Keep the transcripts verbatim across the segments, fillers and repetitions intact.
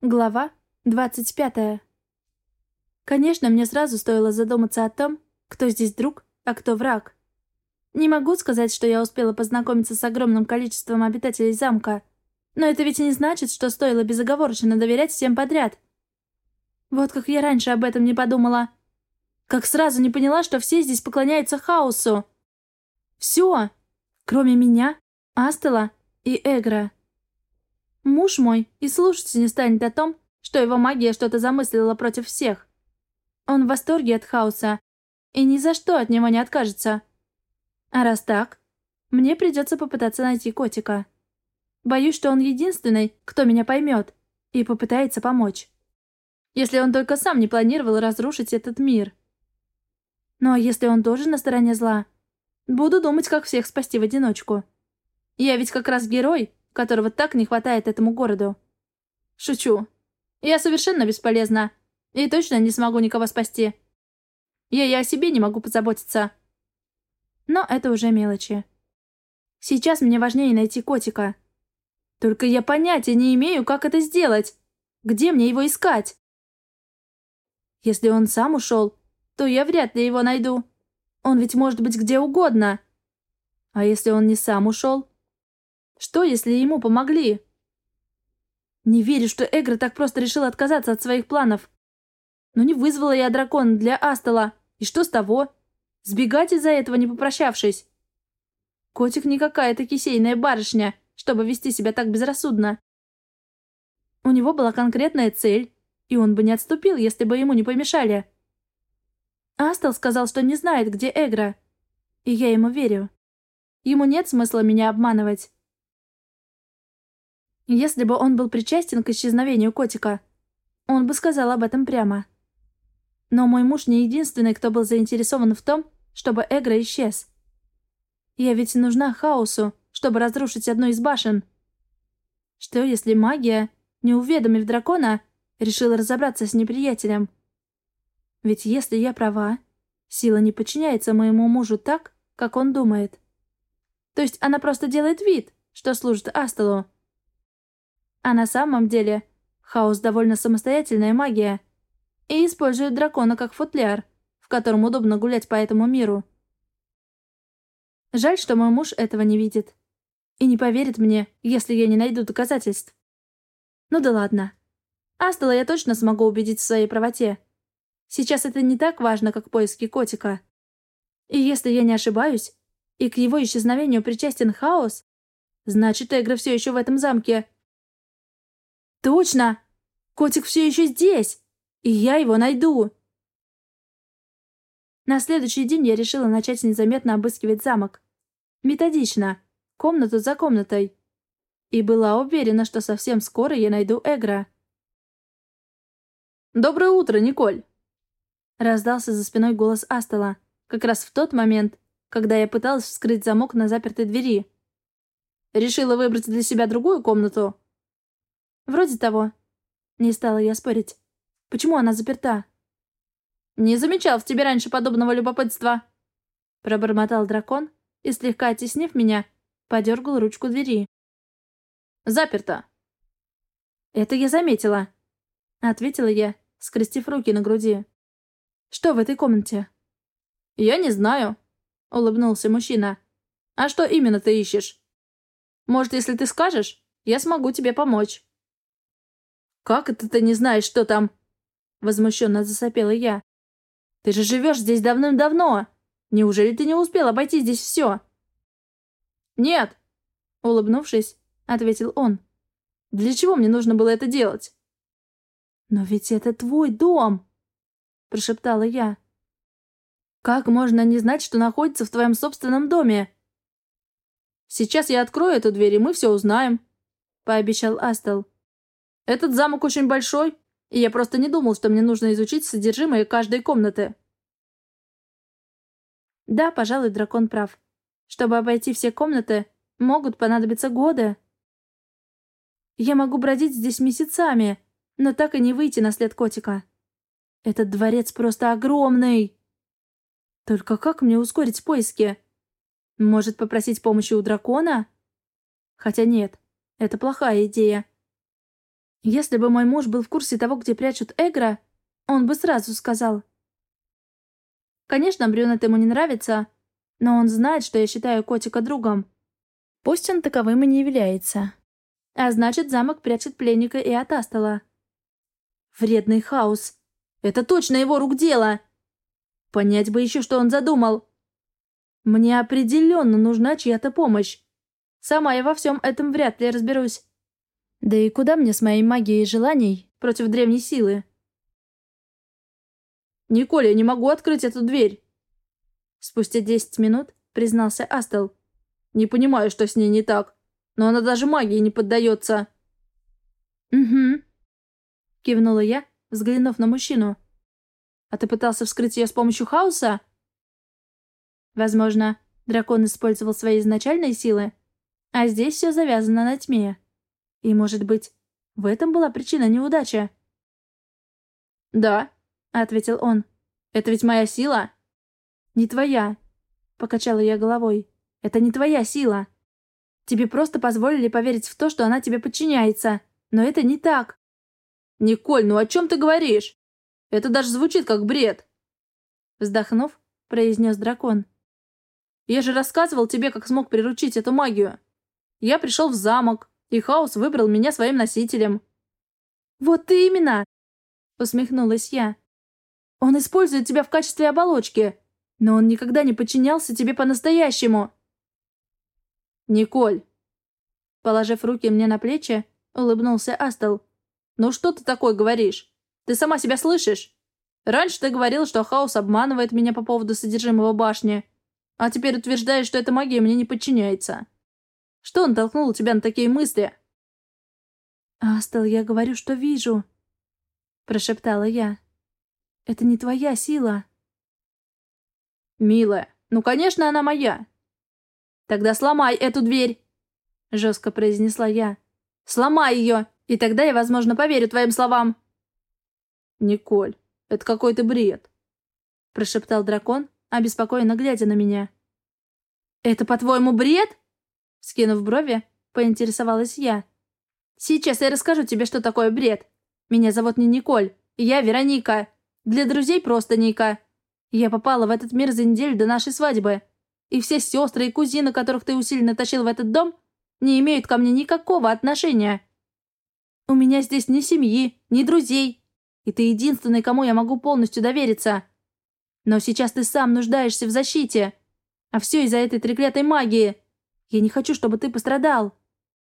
Глава двадцать пятая. Конечно, мне сразу стоило задуматься о том, кто здесь друг, а кто враг. Не могу сказать, что я успела познакомиться с огромным количеством обитателей замка, но это ведь не значит, что стоило безоговорочно доверять всем подряд. Вот как я раньше об этом не подумала. Как сразу не поняла, что все здесь поклоняются хаосу. Все, кроме меня, Астела и Эгра. Муж мой и слушать не станет о том, что его магия что-то замыслила против всех. Он в восторге от хаоса и ни за что от него не откажется. А раз так, мне придется попытаться найти котика. Боюсь, что он единственный, кто меня поймет и попытается помочь. Если он только сам не планировал разрушить этот мир. Но если он тоже на стороне зла, буду думать, как всех спасти в одиночку. Я ведь как раз герой, которого так не хватает этому городу. Шучу. Я совершенно бесполезна и точно не смогу никого спасти. Я и о себе не могу позаботиться. Но это уже мелочи. Сейчас мне важнее найти котика. Только я понятия не имею, как это сделать. Где мне его искать? Если он сам ушел, то я вряд ли его найду. Он ведь может быть где угодно. А если он не сам ушел? Что, если ему помогли? Не верю, что Эгра так просто решила отказаться от своих планов. Но не вызвала я дракона для Астела. И что с того? Сбегать из-за этого, не попрощавшись. Котик не какая-то кисейная барышня, чтобы вести себя так безрассудно. У него была конкретная цель, и он бы не отступил, если бы ему не помешали. Астел сказал, что не знает, где Эгра. И я ему верю. Ему нет смысла меня обманывать. Если бы он был причастен к исчезновению котика, он бы сказал об этом прямо. Но мой муж не единственный, кто был заинтересован в том, чтобы Эгра исчез. Я ведь нужна хаосу, чтобы разрушить одну из башен. Что, если магия, не уведомив дракона, решила разобраться с неприятелем? Ведь если я права, сила не подчиняется моему мужу так, как он думает. То есть она просто делает вид, что служит Астелу. А на самом деле хаос довольно самостоятельная магия и использует дракона как футляр, в котором удобно гулять по этому миру. Жаль, что мой муж этого не видит и не поверит мне, если я не найду доказательств. Ну да ладно. Астела я точно смогу убедить в своей правоте. Сейчас это не так важно, как поиски котика. И если я не ошибаюсь, и к его исчезновению причастен хаос, значит, Эгра все еще в этом замке. Точно! Котик все еще здесь! И я его найду! На следующий день я решила начать незаметно обыскивать замок. Методично, комнату за комнатой. И была уверена, что совсем скоро я найду Эгра. «Доброе утро, Николь!» Раздался за спиной голос Астела, как раз в тот момент, когда я пыталась вскрыть замок на запертой двери. «Решила выбрать для себя другую комнату?» «Вроде того». Не стала я спорить. «Почему она заперта?» «Не замечал в тебе раньше подобного любопытства», — пробормотал дракон и, слегка оттеснив меня, подергал ручку двери. «Заперто». «Это я заметила», — ответила я, скрестив руки на груди. «Что в этой комнате?» «Я не знаю», — улыбнулся мужчина. «А что именно ты ищешь? Может, если ты скажешь, я смогу тебе помочь». «Как это ты не знаешь, что там?» Возмущенно засопела я. «Ты же живешь здесь давным-давно. Неужели ты не успел обойти здесь все?» «Нет», — улыбнувшись, ответил он. «Для чего мне нужно было это делать?» «Но ведь это твой дом», — прошептала я. «Как можно не знать, что находится в твоем собственном доме?» «Сейчас я открою эту дверь, и мы все узнаем», — пообещал Астел. «Этот замок очень большой, и я просто не думал, что мне нужно изучить содержимое каждой комнаты». Да, пожалуй, дракон прав. Чтобы обойти все комнаты, могут понадобиться годы. Я могу бродить здесь месяцами, но так и не выйти на след котика. Этот дворец просто огромный. Только как мне ускорить поиски? Может, попросить помощи у дракона? Хотя нет, это плохая идея. Если бы мой муж был в курсе того, где прячут Эгра, он бы сразу сказал. Конечно, брюнет ему не нравится, но он знает, что я считаю котика другом. Пусть он таковым и не является. А значит, замок прячет пленника и от Астала. Вредный хаос. Это точно его рук дело. Понять бы еще, что он задумал. Мне определенно нужна чья-то помощь. Сама я во всем этом вряд ли разберусь. Да и куда мне с моей магией желаний против древней силы? «Николь, я не могу открыть эту дверь!» Спустя десять минут признался Астел. «Не понимаю, что с ней не так, но она даже магии не поддается». «Угу», — кивнула я, взглянув на мужчину. «А ты пытался вскрыть ее с помощью хаоса?» Возможно, дракон использовал свои изначальные силы, а здесь все завязано на тьме. И, может быть, в этом была причина неудачи? «Да», — ответил он. «Это ведь моя сила?» «Не твоя», — покачала я головой. «Это не твоя сила. Тебе просто позволили поверить в то, что она тебе подчиняется. Но это не так». «Николь, ну о чем ты говоришь? Это даже звучит как бред!» Вздохнув, произнес дракон. «Я же рассказывал тебе, как смог приручить эту магию. Я пришел в замок, и хаос выбрал меня своим носителем». «Вот именно!» — усмехнулась я. «Он использует тебя в качестве оболочки, но он никогда не подчинялся тебе по-настоящему». «Николь!» Положив руки мне на плечи, улыбнулся Астел. «Ну что ты такое говоришь? Ты сама себя слышишь? Раньше ты говорил, что хаос обманывает меня по поводу содержимого башни, а теперь утверждаешь, что эта магия мне не подчиняется. Что натолкнуло тебя на такие мысли?» «Астел, я говорю, что вижу», — прошептала я. «Это не твоя сила». «Милая, ну, конечно, она моя». «Тогда сломай эту дверь», — жестко произнесла я. «Сломай ее, и тогда я, возможно, поверю твоим словам». «Николь, это какой-то бред», — прошептал дракон, обеспокоенно глядя на меня. «Это, по-твоему, бред?» Скинув брови, поинтересовалась я. «Сейчас я расскажу тебе, что такое бред. Меня зовут не Николь, я Вероника. Для друзей просто Ника. Я попала в этот мир за неделю до нашей свадьбы. И все сестры и кузины, которых ты усиленно тащил в этот дом, не имеют ко мне никакого отношения. У меня здесь ни семьи, ни друзей. И ты единственный, кому я могу полностью довериться. Но сейчас ты сам нуждаешься в защите. А все из-за этой треклятой магии. Я не хочу, чтобы ты пострадал».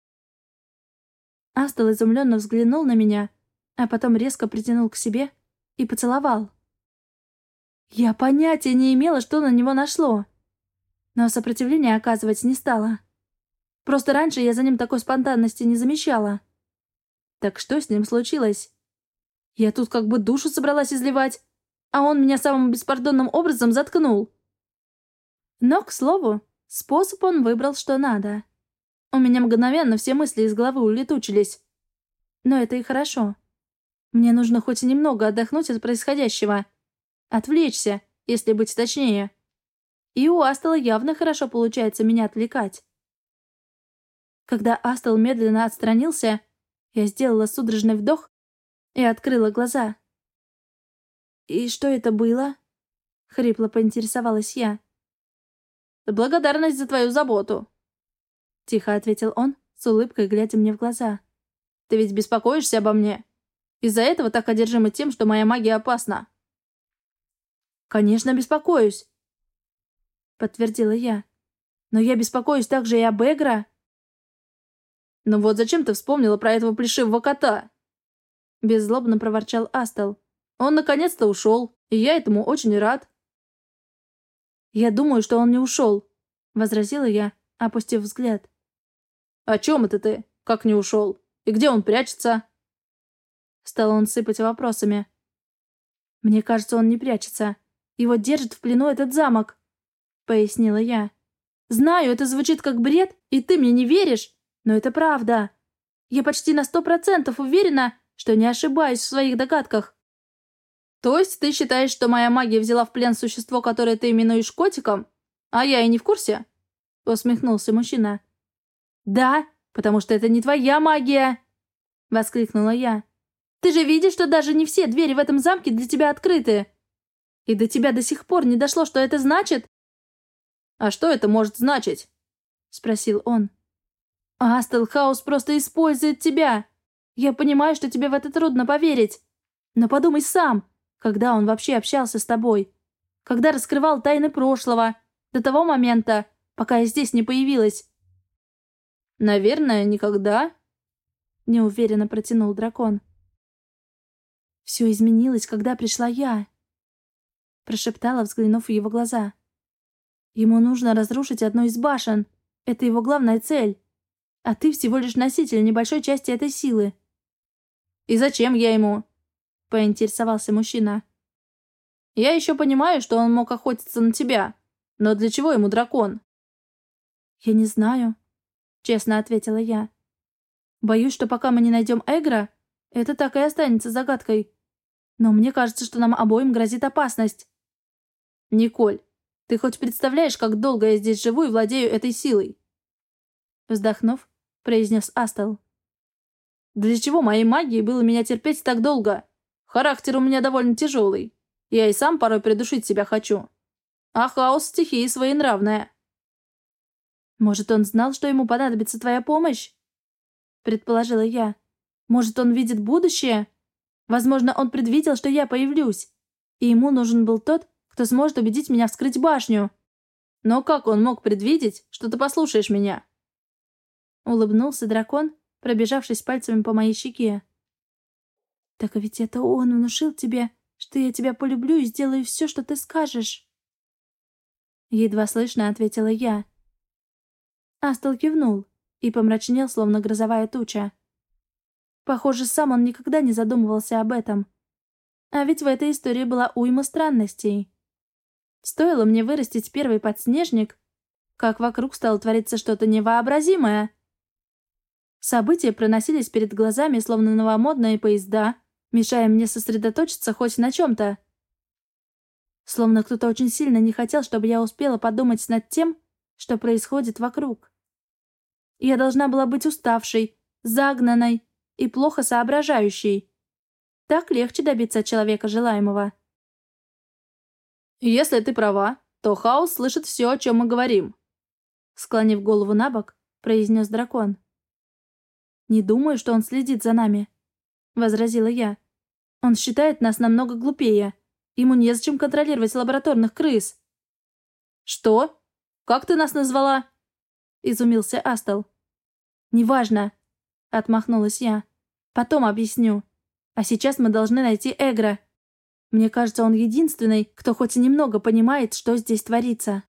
Астел изумленно взглянул на меня, а потом резко притянул к себе и поцеловал. Я понятия не имела, что на него нашло. Но сопротивления оказывать не стала. Просто раньше я за ним такой спонтанности не замечала. Так что с ним случилось? Я тут как бы душу собралась изливать, а он меня самым беспардонным образом заткнул. Но, к слову, способ он выбрал что надо. У меня мгновенно все мысли из головы улетучились. Но это и хорошо. Мне нужно хоть немного отдохнуть от происходящего. Отвлечься, если быть точнее. И у Астела явно хорошо получается меня отвлекать. Когда Астел медленно отстранился, я сделала судорожный вдох и открыла глаза. «И что это было?» — хрипло поинтересовалась я. «Благодарность за твою заботу», — тихо ответил он, с улыбкой глядя мне в глаза. «Ты ведь беспокоишься обо мне? Из-за этого так одержима тем, что моя магия опасна». «Конечно, беспокоюсь», — подтвердила я. «Но я беспокоюсь также и об Эгра». «Ну вот зачем ты вспомнила про этого плешивого кота?» Беззлобно проворчал Астел. «Он наконец-то ушел, и я этому очень рад». «Я думаю, что он не ушел», — возразила я, опустив взгляд. «О чем это ты? Как не ушел? И где он прячется?» Стал он сыпать вопросами. «Мне кажется, он не прячется. Его держит в плену этот замок», — пояснила я. «Знаю, это звучит как бред, и ты мне не веришь, но это правда. Я почти на сто процентов уверена, что не ошибаюсь в своих догадках». «То есть ты считаешь, что моя магия взяла в плен существо, которое ты именуешь котиком? А я и не в курсе?» — усмехнулся мужчина. «Да, потому что это не твоя магия!» — воскликнула я. «Ты же видишь, что даже не все двери в этом замке для тебя открыты! И до тебя до сих пор не дошло, что это значит?» «А что это может значить?» — спросил он. «Астелхаус просто использует тебя! Я понимаю, что тебе в это трудно поверить. Но подумай сам, когда он вообще общался с тобой? Когда раскрывал тайны прошлого, до того момента, пока я здесь не появилась?» «Наверное, никогда», — неуверенно протянул дракон. «Все изменилось, когда пришла я», — прошептала, взглянув в его глаза. «Ему нужно разрушить одну из башен. Это его главная цель. А ты всего лишь носитель небольшой части этой силы». «И зачем я ему?» — поинтересовался мужчина. «Я еще понимаю, что он мог охотиться на тебя. Но для чего ему дракон?» «Я не знаю», — честно ответила я. «Боюсь, что пока мы не найдем Эгра, это так и останется загадкой. Но мне кажется, что нам обоим грозит опасность». «Николь, ты хоть представляешь, как долго я здесь живу и владею этой силой?» Вздохнув, произнес Астел. «Для чего моей магии было меня терпеть так долго? Характер у меня довольно тяжелый. Я и сам порой придушить себя хочу. А хаос стихии своенравная». «Может, он знал, что ему понадобится твоя помощь?» Предположила я. «Может, он видит будущее? Возможно, он предвидел, что я появлюсь. И ему нужен был тот, кто сможет убедить меня вскрыть башню». «Но как он мог предвидеть, что ты послушаешь меня?» Улыбнулся дракон, пробежавшись пальцами по моей щеке. «Так ведь это он внушил тебе, что я тебя полюблю и сделаю все, что ты скажешь». Едва слышно ответила я. Астел кивнул и помрачнел, словно грозовая туча. Похоже, сам он никогда не задумывался об этом. А ведь в этой истории была уйма странностей. Стоило мне вырастить первый подснежник, как вокруг стало твориться что-то невообразимое. События проносились перед глазами, словно новомодные поезда, мешая мне сосредоточиться хоть на чем-то. Словно кто-то очень сильно не хотел, чтобы я успела подумать над тем, что происходит вокруг. Я должна была быть уставшей, загнанной и плохо соображающей. Так легче добиться от человека желаемого. «Если ты права, то хаос слышит все, о чем мы говорим», — склонив голову на бок, произнес дракон. «Не думаю, что он следит за нами», — возразила я. «Он считает нас намного глупее. Ему незачем контролировать лабораторных крыс». «Что? Как ты нас назвала?» — изумился Астел. «Неважно», — отмахнулась я. «Потом объясню. А сейчас мы должны найти Эгра. Мне кажется, он единственный, кто хоть немного понимает, что здесь творится».